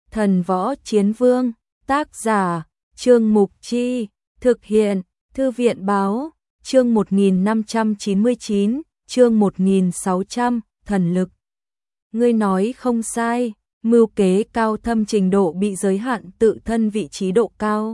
Thần Võ Chiến Vương, tác giả, Trương Mục Chi, thực hiện, Thư viện báo, chương 1599, chương 1600, thần lực. Ngươi nói không sai, mưu kế cao thâm trình độ bị giới hạn tự thân vị trí độ cao.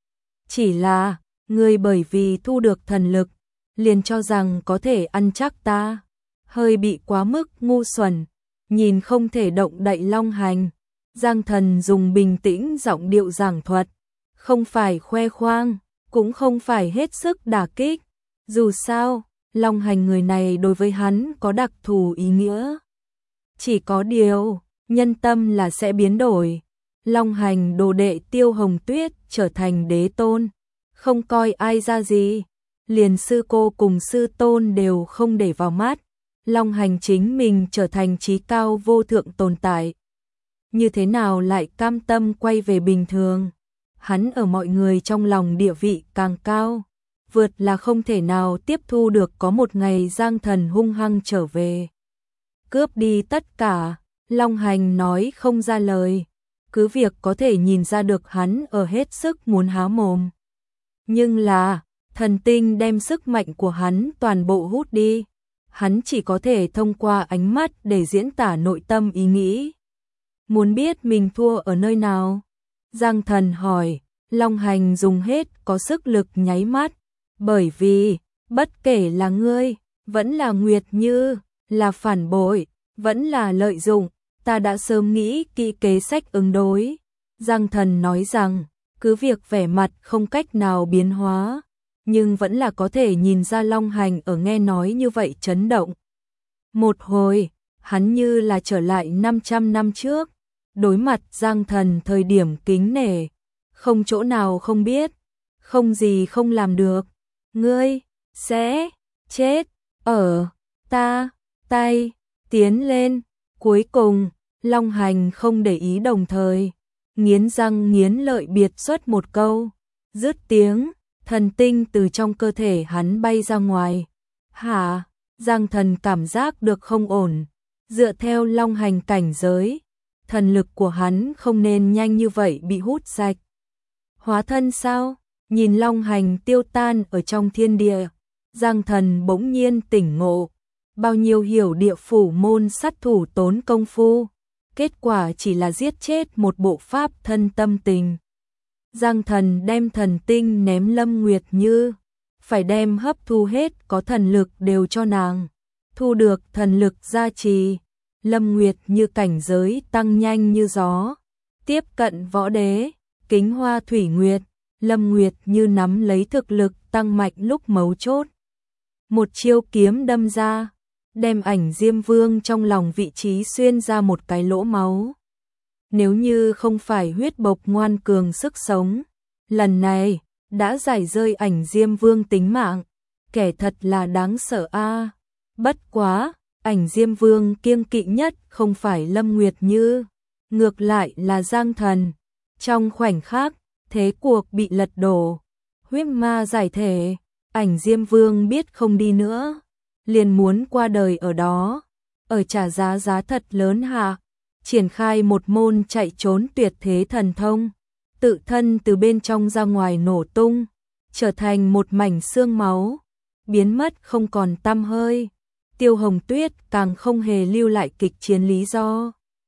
Chỉ là, ngươi bởi vì thu được thần lực, liền cho rằng có thể ăn chắc ta, hơi bị quá mức ngu xuẩn, nhìn không thể động đậy Long Hành. Giang Thần dùng bình tĩnh giọng điệu giảng thuật, không phải khoe khoang, cũng không phải hết sức đả kích. Dù sao, Long Hành người này đối với hắn có đặc thù ý nghĩa. Chỉ có điều, nhân tâm là sẽ biến đổi. Long Hành đồ đệ Tiêu Hồng Tuyết trở thành đế tôn, không coi ai ra gì, liền sư cô cùng sư tôn đều không để vào mắt. Long Hành chính mình trở thành trí cao vô thượng tồn tại. Như thế nào lại cam tâm quay về bình thường? Hắn ở mọi người trong lòng địa vị càng cao, vượt là không thể nào tiếp thu được có một ngày Giang Thần hung hăng trở về. Cướp đi tất cả, Long Hành nói không ra lời, cứ việc có thể nhìn ra được hắn ở hết sức muốn há mồm. Nhưng là, thần tinh đem sức mạnh của hắn toàn bộ hút đi, hắn chỉ có thể thông qua ánh mắt để diễn tả nội tâm ý nghĩ. Muốn biết mình thua ở nơi nào? Giang Thần hỏi. Long Hành dùng hết có sức lực nháy mắt, bởi vì, bất kể là ngươi, vẫn là Nguyệt Như, là phản bội, vẫn là lợi dụng, ta đã sớm nghĩ kỹ kế sách ứng đối. Giang Thần nói rằng, cứ việc vẻ mặt không cách nào biến hóa, nhưng vẫn là có thể nhìn ra Long Hành ở nghe nói như vậy chấn động. Một hồi, hắn như là trở lại 500 năm trước, đối mặt Giang Thần thời điểm kính nể, không chỗ nào không biết, không gì không làm được, ngươi sẽ chết ở ta tay, tiến lên. Cuối cùng, Long Hành không để ý, đồng thời nghiến răng nghiến lợi biệt xuất một câu, dứt tiếng, thần tinh từ trong cơ thể hắn bay ra ngoài. Hả? Giang Thần cảm giác được không ổn, dựa theo Long Hành cảnh giới, thần lực của hắn không nên nhanh như vậy bị hút sạch. Hóa thân sao? Nhìn Long Hành tiêu tan ở trong thiên địa, Giang Thần bỗng nhiên tỉnh ngộ, bao nhiêu hiểu địa phủ môn sát thủ tốn công phu, kết quả chỉ là giết chết một bộ pháp thân tâm tình. Giang Thần đem thần tinh ném Lâm Nguyệt Như, phải đem hấp thu hết có thần lực đều cho nàng, thu được thần lực gia trì. Lâm Nguyệt Như cảnh giới tăng nhanh như gió, tiếp cận võ đế, Kính Hoa Thủy Nguyệt. Lâm Nguyệt Như nắm lấy thực lực tăng mạnh lúc mấu chốt, một chiêu kiếm đâm ra, đem Ảnh Diêm Vương trong lòng vị trí xuyên ra một cái lỗ máu. Nếu như không phải huyết bộc ngoan cường sức sống, lần này đã giải rơi Ảnh Diêm Vương tính mạng, kẻ thật là đáng sợ a. Bất quá, Ảnh Diêm Vương kiêng kỵ nhất không phải Lâm Nguyệt Như, ngược lại là Giang Thần. Trong khoảnh khắc, thế cuộc bị lật đổ, huyết ma giải thể, Ảnh Diêm Vương biết không đi nữa, liền muốn qua đời ở đó, ở trả giá thật lớn hạ, triển khai một môn chạy trốn tuyệt thế thần thông, tự thân từ bên trong ra ngoài nổ tung, trở thành một mảnh xương máu, biến mất không còn tăm hơi. Tiêu Hồng Tuyết càng không hề lưu lại kịch chiến lý do.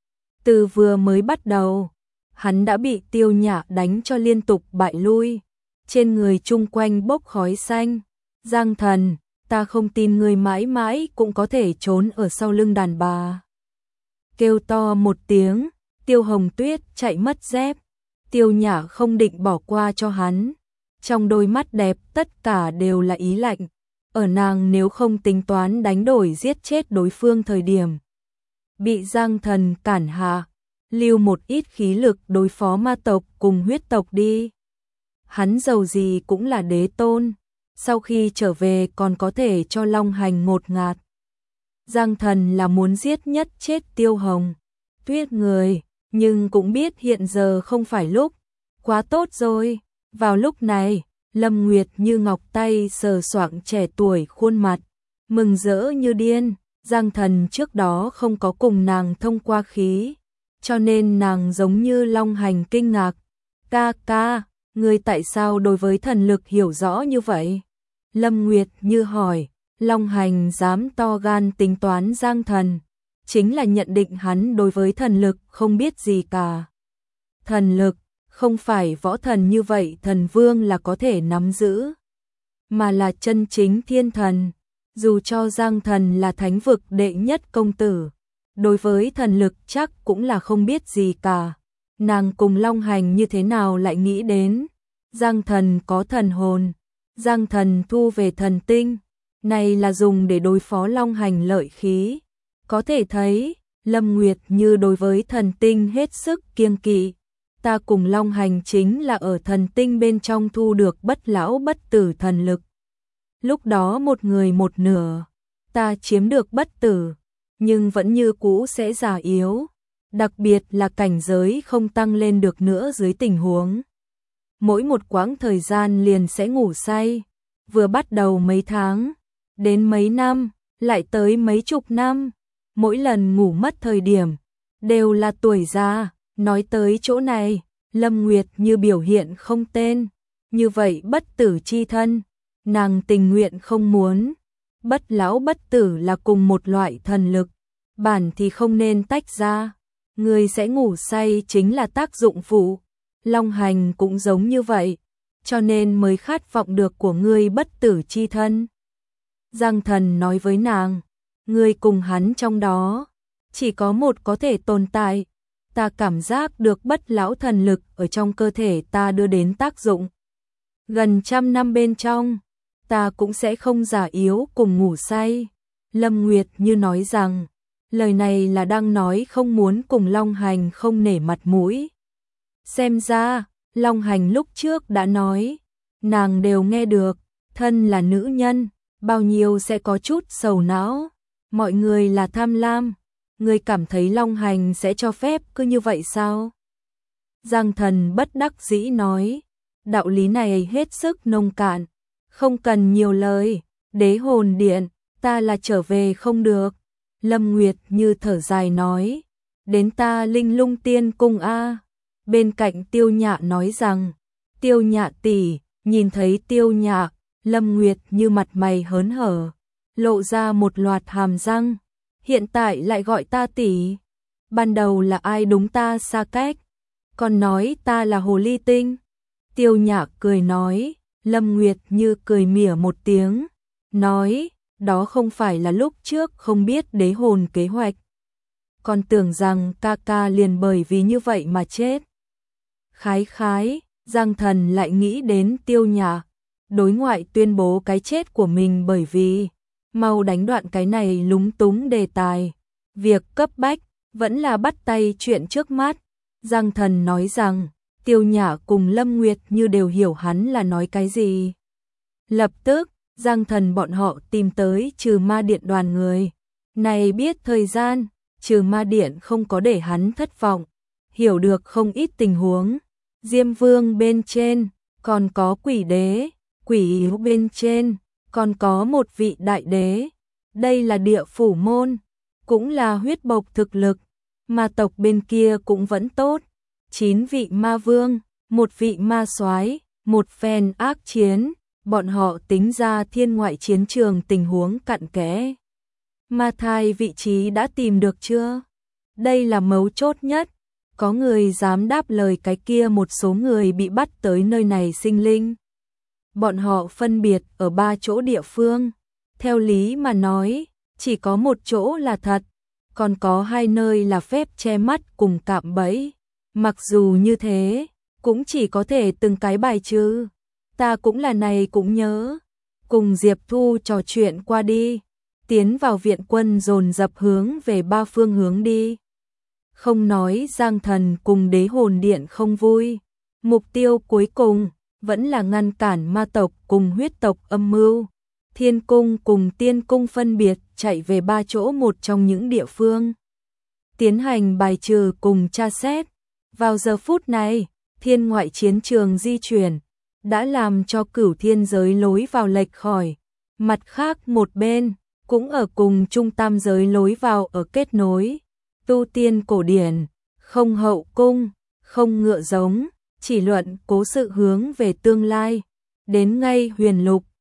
Từ vừa mới bắt đầu, hắn đã bị Tiêu Nhã đánh cho liên tục bại lui, trên người chung quanh bốc khói xanh. Giang Thần, ta không tin ngươi mãi mãi cũng có thể trốn ở sau lưng đàn bà. Kêu to một tiếng, Tiêu Hồng Tuyết chạy mất dép. Tiêu Nhã không định bỏ qua cho hắn, trong đôi mắt đẹp tất cả đều là ý lạnh. Ở nàng nếu không tính toán đánh đổi giết chết đối phương thời điểm, bị Giang Thần cản hạ, lưu một ít khí lực đối phó ma tộc cùng huyết tộc đi. Hắn dầu gì cũng là đế tôn, sau khi trở về còn có thể cho Long Hành ngột ngạt. Giang Thần là muốn giết nhất chết Tiêu Hồng Tuyết người, nhưng cũng biết hiện giờ không phải lúc. Quá tốt rồi. Vào lúc này, Lâm Nguyệt Như ngọc tay sờ soạng trẻ tuổi khuôn mặt, mừng rỡ như điên. Giang Thần trước đó không có cùng nàng thông qua khí, cho nên nàng giống như Long Hành kinh ngạc. Ca ca, ngươi tại sao đối với thần lực hiểu rõ như vậy? Lâm Nguyệt Như hỏi. Long Hành dám to gan tính toán Giang Thần, chính là nhận định hắn đối với thần lực không biết gì cả. Thần lực, không phải võ thần như vậy thần vương là có thể nắm giữ, mà là chân chính thiên thần. Dù cho Giang Thần là thánh vực đệ nhất công tử, đối với thần lực chắc cũng là không biết gì cả. Nàng cùng Long Hành như thế nào lại nghĩ đến Giang Thần có thần hồn, Giang Thần thu về thần tinh, này là dùng để đối phó Long Hành lợi khí. Có thể thấy, Lâm Nguyệt Như đối với thần tinh hết sức kiêng kỵ. Ta cùng Long Hành chính là ở thần tinh bên trong thu được bất lão bất tử thần lực. Lúc đó một người một nửa, ta chiếm được bất tử, nhưng vẫn như cũ sẽ già yếu, đặc biệt là cảnh giới không tăng lên được nữa dưới tình huống. Mỗi một quãng thời gian liền sẽ ngủ say, vừa bắt đầu mấy tháng, đến mấy năm, lại tới mấy chục năm, mỗi lần ngủ mất thời điểm, đều là tuổi già. Nói tới chỗ này, Lâm Nguyệt Như biểu hiện không tên, như vậy bất tử chi thân, nàng tình nguyện không muốn. Bất lão bất tử là cùng một loại thần lực, bản thì không nên tách ra, người sẽ ngủ say chính là tác dụng phụ. Long Hành cũng giống như vậy, cho nên mới khát vọng được của ngươi bất tử chi thân. Giang Thần nói với nàng, ngươi cùng hắn trong đó, chỉ có một có thể tồn tại. Ta cảm giác được bất lão thần lực ở trong cơ thể ta đưa đến tác dụng. Gần 100 năm bên trong, ta cũng sẽ không già yếu cùng ngủ say. Lâm Nguyệt Như nói rằng, lời này là đang nói không muốn cùng Long Hành không nể mặt mũi. Xem ra, Long Hành lúc trước đã nói, nàng đều nghe được, thân là nữ nhân, bao nhiêu sẽ có chút sầu não. Mọi người là tham lam. Ngươi cảm thấy Long Hành sẽ cho phép cứ như vậy sao? Giang Thần bất đắc dĩ nói, đạo lý này hết sức nông cạn, không cần nhiều lời. Đế hồn điện, ta là trở về không được. Lâm Nguyệt Như thở dài nói, đến ta Linh Lung Tiên Cung a. Bên cạnh Tiêu Nhạ nói rằng, Tiêu Nhạ tỷ. Nhìn thấy Tiêu Nhạ, Lâm Nguyệt Như mặt mày hớn hở, lộ ra một loạt hàm răng. Hiện tại lại gọi ta tỷ. Ban đầu là ai đúng ta xa cách, còn nói ta là hồ ly tinh. Tiêu Nhạ cười nói. Lâm Nguyệt Như cười mỉa một tiếng, nói, đó không phải là lúc trước không biết đế hồn kế hoạch, còn tưởng rằng ca ca liền bởi vì như vậy mà chết. Khái khái, Giang Thần lại nghĩ đến Tiêu Nhạ, đối ngoại tuyên bố cái chết của mình bởi vì mau đánh đoạn cái này lúng túng đề tài. Việc cấp bách vẫn là bắt tay chuyện trước mắt. Giang Thần nói rằng, Tiêu Nhạ cùng Lâm Nguyệt Như đều hiểu hắn là nói cái gì. Lập tức, Giang Thần bọn họ tìm tới Trừ Ma Điện đoàn người. Này biết thời gian, Trừ Ma Điện không có để hắn thất vọng, hiểu được không ít tình huống. Diêm Vương bên trên, còn có Quỷ Đế, Quỷ bên trên, còn có một vị đại đế. Đây là địa phủ môn, cũng là huyết bộc thực lực, ma tộc bên kia cũng vẫn tốt. 9 vị ma vương, một vị ma soái, một phen ác chiến, bọn họ tính ra thiên ngoại chiến trường tình huống cặn kẽ. Ma thai vị trí đã tìm được chưa? Đây là mấu chốt nhất. Có người dám đáp lời cái kia một số người bị bắt tới nơi này sinh linh. Bọn họ phân biệt ở 3 chỗ địa phương. Theo lý mà nói, chỉ có một chỗ là thật, còn có 2 nơi là phép che mắt cùng cạm bẫy. Mặc dù như thế, cũng chỉ có thể từng cái bài trừ. Ta cũng là này cũng nhớ. Cùng Diệp Thu trò chuyện qua đi, tiến vào viện quân dồn dập hướng về 3 phương hướng đi. Không nói Giang Thần cùng Đế Hồn Điện không vui, mục tiêu cuối cùng vẫn là ngăn cản ma tộc cùng huyết tộc âm mưu. Thiên Cung cùng Tiên Cung phân biệt chạy về 3 chỗ một trong những địa phương, tiến hành bài trừ cùng tra xét. Vào giờ phút này, thiên ngoại chiến trường di chuyển đã làm cho Cửu Thiên giới lối vào lệch khỏi. Mặt khác một bên cũng ở cùng trung tam giới lối vào ở kết nối. Tu tiên cổ điển không hậu cung, không ngựa giống, chỉ luận cố sự hướng về tương lai. Đến ngay Huyền Lục,